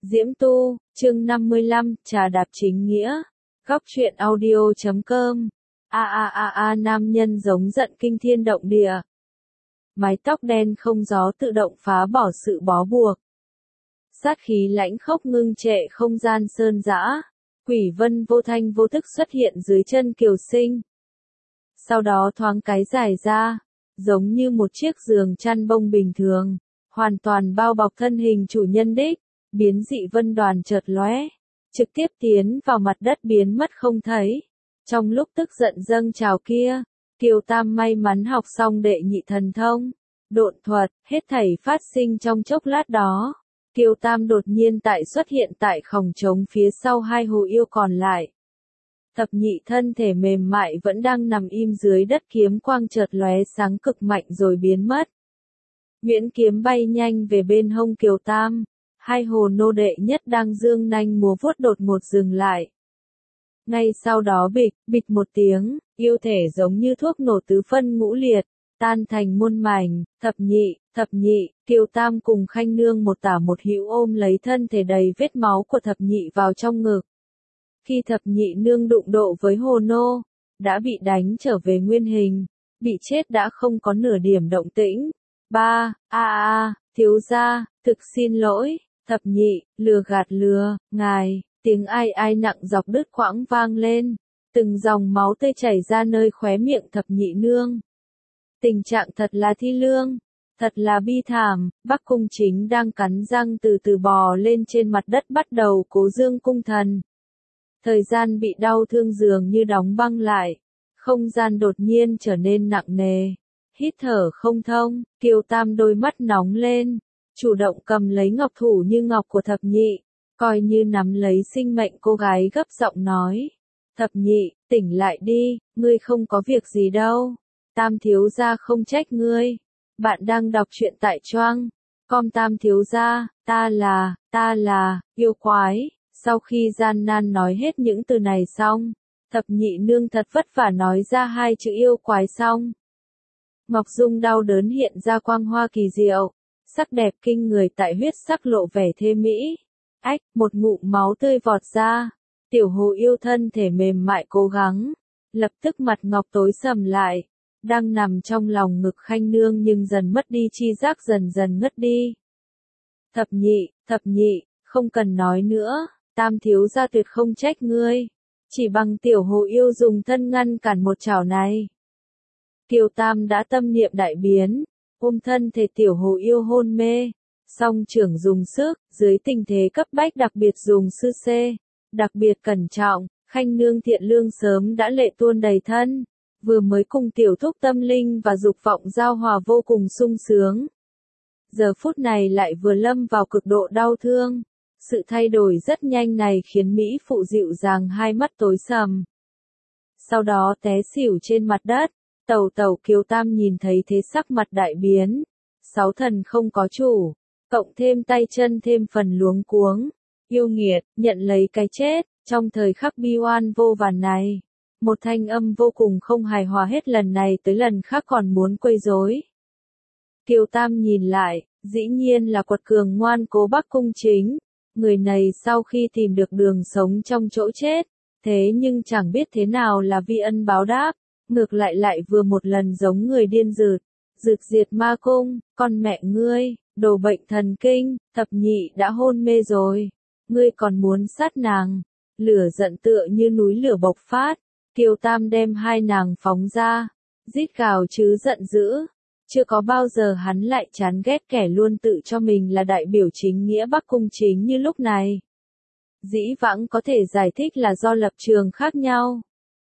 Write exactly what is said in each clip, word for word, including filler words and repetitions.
Diễm Tu, chương năm mươi lăm, trà đạp chính nghĩa. Góc truyện audio chấm com. A a a a nam nhân giống giận kinh thiên động địa. Mái tóc đen không gió tự động phá bỏ sự bó buộc. Sát khí lãnh khốc ngưng trệ không gian sơn dã. Quỷ vân vô thanh vô thức xuất hiện dưới chân Kiều Sinh. Sau đó thoáng cái dài ra, giống như một chiếc giường chăn bông bình thường, hoàn toàn bao bọc thân hình chủ nhân đích. Biến dị vân đoàn chợt lóe, trực tiếp tiến vào mặt đất biến mất không thấy. Trong lúc tức giận dâng trào kia, Kiều Tam may mắn học xong đệ nhị thần thông, độn thuật, hết thảy phát sinh trong chốc lát đó. Kiều Tam đột nhiên tại xuất hiện tại khòng trống phía sau hai hồ yêu còn lại. Thập nhị thân thể mềm mại vẫn đang nằm im dưới đất, kiếm quang chợt lóe sáng cực mạnh rồi biến mất. Nguyễn kiếm bay nhanh về bên hông Kiều Tam. Hai hồ nô đệ nhất đang dương nanh múa vuốt đột ngột dừng lại. Ngay sau đó bịch, bịch một tiếng, yêu thể giống như thuốc nổ tứ phân ngũ liệt, tan thành muôn mảnh. Thập nhị, thập nhị, Kiều Tam cùng Khanh Nương một tả một hữu ôm lấy thân thể đầy vết máu của thập nhị vào trong ngực. Khi thập nhị nương đụng độ với hồ nô, đã bị đánh trở về nguyên hình, bị chết đã không có nửa điểm động tĩnh. Ba, a a, thiếu gia, thực xin lỗi. Thập nhị, lừa gạt lừa, ngài, tiếng ai ai nặng dọc đứt quãng vang lên, từng dòng máu tươi chảy ra nơi khóe miệng thập nhị nương. Tình trạng thật là thi lương, thật là bi thảm. Bắc Cung Chính đang cắn răng từ từ bò lên trên mặt đất bắt đầu cố dương cung thần. Thời gian bị đau thương dường như đóng băng lại, không gian đột nhiên trở nên nặng nề, hít thở không thông. Kiều Tam đôi mắt nóng lên, chủ động cầm lấy ngọc thủ như ngọc của thập nhị, coi như nắm lấy sinh mệnh cô gái, gấp giọng nói. Thập nhị, tỉnh lại đi, ngươi không có việc gì đâu. Tam thiếu gia không trách ngươi. Bạn đang đọc truyện tại Choang. Com Tam thiếu gia, ta là, ta là, yêu quái. Sau khi gian nan nói hết những từ này xong, thập nhị nương thật vất vả nói ra hai chữ yêu quái xong. Ngọc Dung đau đớn hiện ra quang hoa kỳ diệu. Sắc đẹp kinh người tại huyết sắc lộ vẻ thê mỹ. Ách, một ngụm máu tươi vọt ra. Tiểu hồ yêu thân thể mềm mại cố gắng. Lập tức mặt ngọc tối sầm lại. Đang nằm trong lòng ngực Khanh Nương nhưng dần mất đi chi giác, dần dần ngất đi. Thập nhị, thập nhị, không cần nói nữa. Tam thiếu gia tuyệt không trách ngươi. Chỉ bằng tiểu hồ yêu dùng thân ngăn cản một chảo này. Kiều Tam đã tâm niệm đại biến. Ôm thân thể tiểu hồ yêu hôn mê, song trưởng dùng sức, dưới tình thế cấp bách đặc biệt dùng sư xê, đặc biệt cẩn trọng. Khanh Nương thiện lương sớm đã lệ tuôn đầy thân, vừa mới cùng tiểu thúc tâm linh và dục vọng giao hòa vô cùng sung sướng. Giờ phút này lại vừa lâm vào cực độ đau thương, sự thay đổi rất nhanh này khiến Mỹ phụ dịu dàng hai mắt tối sầm. Sau đó té xỉu trên mặt đất. Tẩu tẩu Kiều Tam nhìn thấy thế sắc mặt đại biến, sáu thần không có chủ, cộng thêm tay chân thêm phần luống cuống, yêu nghiệt, nhận lấy cái chết. Trong thời khắc bi oan vô vàn này, một thanh âm vô cùng không hài hòa hết lần này tới lần khác còn muốn quấy rối. Kiều Tam nhìn lại, dĩ nhiên là quật cường ngoan cố Bắc Cung Chính, người này sau khi tìm được đường sống trong chỗ chết, thế nhưng chẳng biết thế nào là vi ân báo đáp. Ngược lại lại vừa một lần giống người điên rượt, rượt diệt ma cung. Con mẹ ngươi, đồ bệnh thần kinh, thập nhị đã hôn mê rồi, ngươi còn muốn sát nàng. Lửa giận tựa như núi lửa bộc phát, Kiều Tam đem hai nàng phóng ra, rít gào chứ giận dữ. Chưa có bao giờ hắn lại chán ghét kẻ luôn tự cho mình là đại biểu chính nghĩa Bắc Cung Chính như lúc này. Dĩ vãng có thể giải thích là do lập trường khác nhau,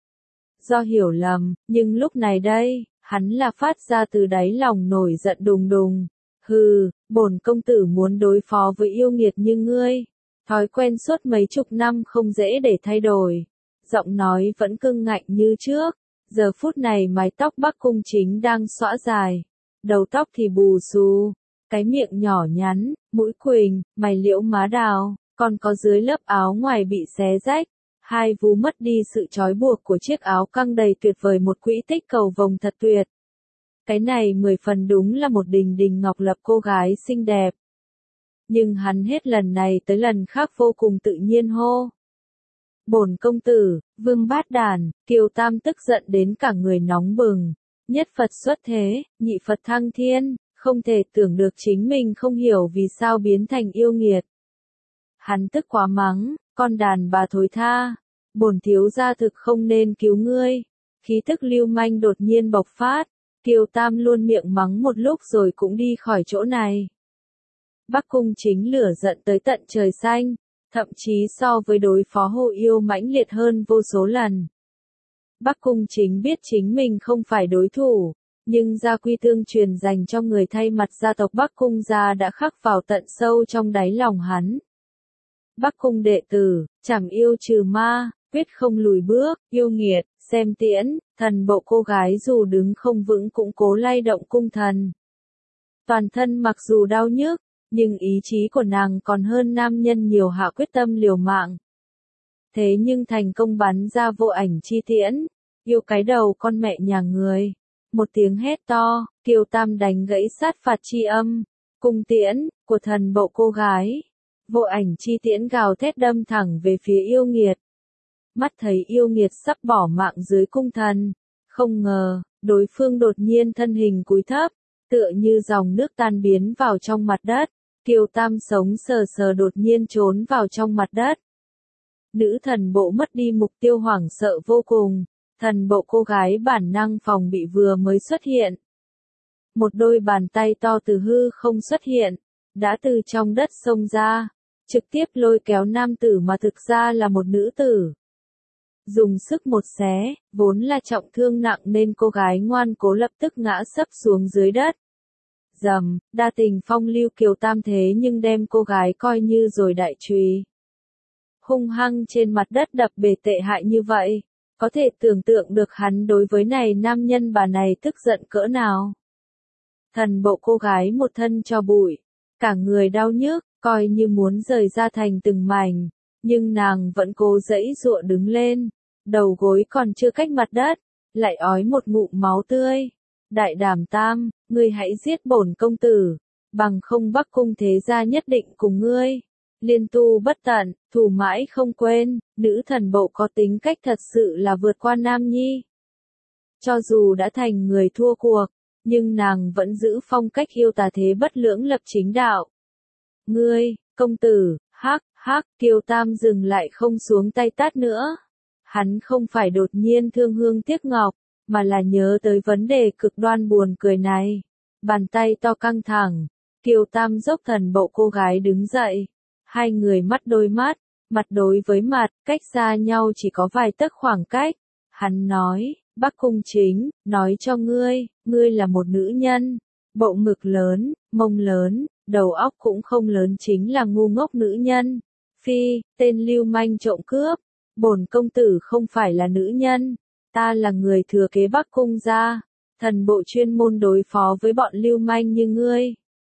do hiểu lầm, nhưng lúc này đây, hắn là phát ra từ đáy lòng nổi giận đùng đùng. Hừ, bổn công tử muốn đối phó với yêu nghiệt như ngươi. Thói quen suốt mấy chục năm không dễ để thay đổi. Giọng nói vẫn cưng ngạnh như trước. Giờ phút này mái tóc Bắc Cung Chính đang xõa dài. Đầu tóc thì bù xù. Cái miệng nhỏ nhắn, mũi quỳnh, mày liễu má đào, còn có dưới lớp áo ngoài bị xé rách. Hai vú mất đi sự trói buộc của chiếc áo căng đầy tuyệt vời, một quỹ tích cầu vồng thật tuyệt. Cái này mười phần đúng là một đình đình ngọc lập cô gái xinh đẹp. nhưng hắn hết lần này tới lần khác vô cùng tự nhiên hô. Bổn công tử, Vương Bát Đàn. Kiều Tam tức giận đến cả người nóng bừng. Nhất Phật xuất thế, nhị Phật thăng thiên, không thể tưởng được chính mình không hiểu vì sao biến thành yêu nghiệt. Hắn tức quá mắng, con đàn bà thối tha, bổn thiếu gia thực không nên cứu ngươi. Khí tức lưu manh đột nhiên bộc phát, Kiều Tam luôn miệng mắng một lúc rồi cũng đi khỏi chỗ này. Bắc Cung Chính lửa giận tới tận trời xanh, thậm chí so với đối phó Hồ Yêu mãnh liệt hơn vô số lần. Bắc Cung Chính biết chính mình không phải đối thủ, nhưng gia quy tương truyền dành cho người thay mặt gia tộc Bắc Cung gia đã khắc vào tận sâu trong đáy lòng hắn. Bắc Cung đệ tử, chẳng yêu trừ ma, quyết không lùi bước, yêu nghiệt, xem tiễn, thần bộ cô gái dù đứng không vững cũng cố lay động cung thần. Toàn thân mặc dù đau nhức, nhưng ý chí của nàng còn hơn nam nhân nhiều, hạ quyết tâm liều mạng. Thế nhưng thành công bắn ra vô ảnh chi tiễn, yêu cái đầu con mẹ nhà người. Một tiếng hét to, Kiều Tam đánh gãy sát phạt chi âm, cung tiễn, của thần bộ cô gái. Vô ảnh chi tiễn gào thét đâm thẳng về phía yêu nghiệt. Mắt thấy yêu nghiệt sắp bỏ mạng dưới cung thần, không ngờ, đối phương đột nhiên thân hình cúi thấp, tựa như dòng nước tan biến vào trong mặt đất. Kiều Tam sống sờ sờ đột nhiên trốn vào trong mặt đất. Nữ thần bộ mất đi mục tiêu, hoảng sợ vô cùng, thần bộ cô gái bản năng phòng bị vừa mới xuất hiện. Một đôi bàn tay to từ hư không xuất hiện, đã từ trong đất xông ra, trực tiếp lôi kéo nam tử mà thực ra là một nữ tử. Dùng sức một xé, vốn là trọng thương nặng nên cô gái ngoan cố lập tức ngã sấp xuống dưới đất. Dầm, đa tình phong lưu Kiều Tam thế nhưng đem cô gái coi như rồi đại chùy. Hung hăng trên mặt đất đập bể tệ hại như vậy, có thể tưởng tượng được hắn đối với này nam nhân bà này tức giận cỡ nào. Thần bộ cô gái một thân cho bụi, cả người đau nhức, coi như muốn rời ra thành từng mảnh, nhưng nàng vẫn cố giãy giụa đứng lên, đầu gối còn chưa cách mặt đất, lại ói một ngụm máu tươi. Đại Đảm Tam, ngươi hãy giết bổn công tử, bằng không Bắc Cung thế gia nhất định cùng ngươi liên tu bất tận, thù mãi không quên. Nữ thần bộ có tính cách thật sự là vượt qua nam nhi. Cho dù đã thành người thua cuộc, nhưng nàng vẫn giữ phong cách yêu tà thế bất lưỡng lập chính đạo. Ngươi, công tử, hắc, hắc, Kiều Tam dừng lại không xuống tay tát nữa. Hắn không phải đột nhiên thương hương tiếc ngọc, mà là nhớ tới vấn đề cực đoan buồn cười này. Bàn tay to căng thẳng, Kiều Tam dốc thần bộ cô gái đứng dậy. Hai người mắt đôi mắt, mặt đối với mặt, cách xa nhau chỉ có vài tấc khoảng cách. Hắn nói, Bắc Cung Chính, nói cho ngươi, ngươi là một nữ nhân, bộ ngực lớn, mông lớn, đầu óc cũng không lớn, chính là ngu ngốc nữ nhân. Phi, tên lưu manh trộm cướp, bổn công tử không phải là nữ nhân, ta là người thừa kế Bắc Cung gia, thần bộ chuyên môn đối phó với bọn lưu manh như ngươi.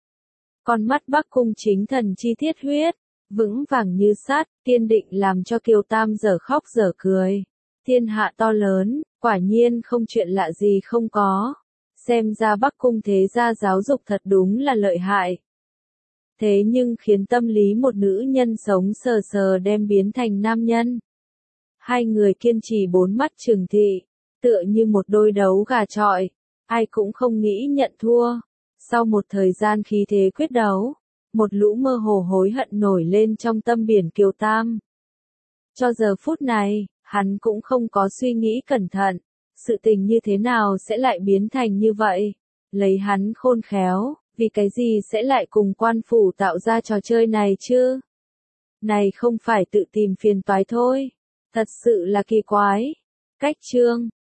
Con mắt Bắc Cung Chính thần chi thiết huyết, vững vàng như sắt, kiên định làm cho Kiều Tam dở khóc dở cười. Thiên hạ to lớn, quả nhiên không chuyện lạ gì không có. Xem ra Bắc Cung thế gia giáo dục thật đúng là lợi hại. Thế nhưng khiến tâm lý một nữ nhân sống sờ sờ đem biến thành nam nhân. Hai người kiên trì bốn mắt trừng thị, tựa như một đôi đấu gà chọi, ai cũng không nghĩ nhận thua. Sau một thời gian khí thế quyết đấu, một lũ mơ hồ hối hận nổi lên trong tâm biển Kiều Tam. Cho giờ phút này, hắn cũng không có suy nghĩ cẩn thận, sự tình như thế nào sẽ lại biến thành như vậy. Lấy hắn khôn khéo, vì cái gì sẽ lại cùng quan phủ tạo ra trò chơi này chứ? Này không phải tự tìm phiền toái thôi, thật sự là kỳ quái. Cách chương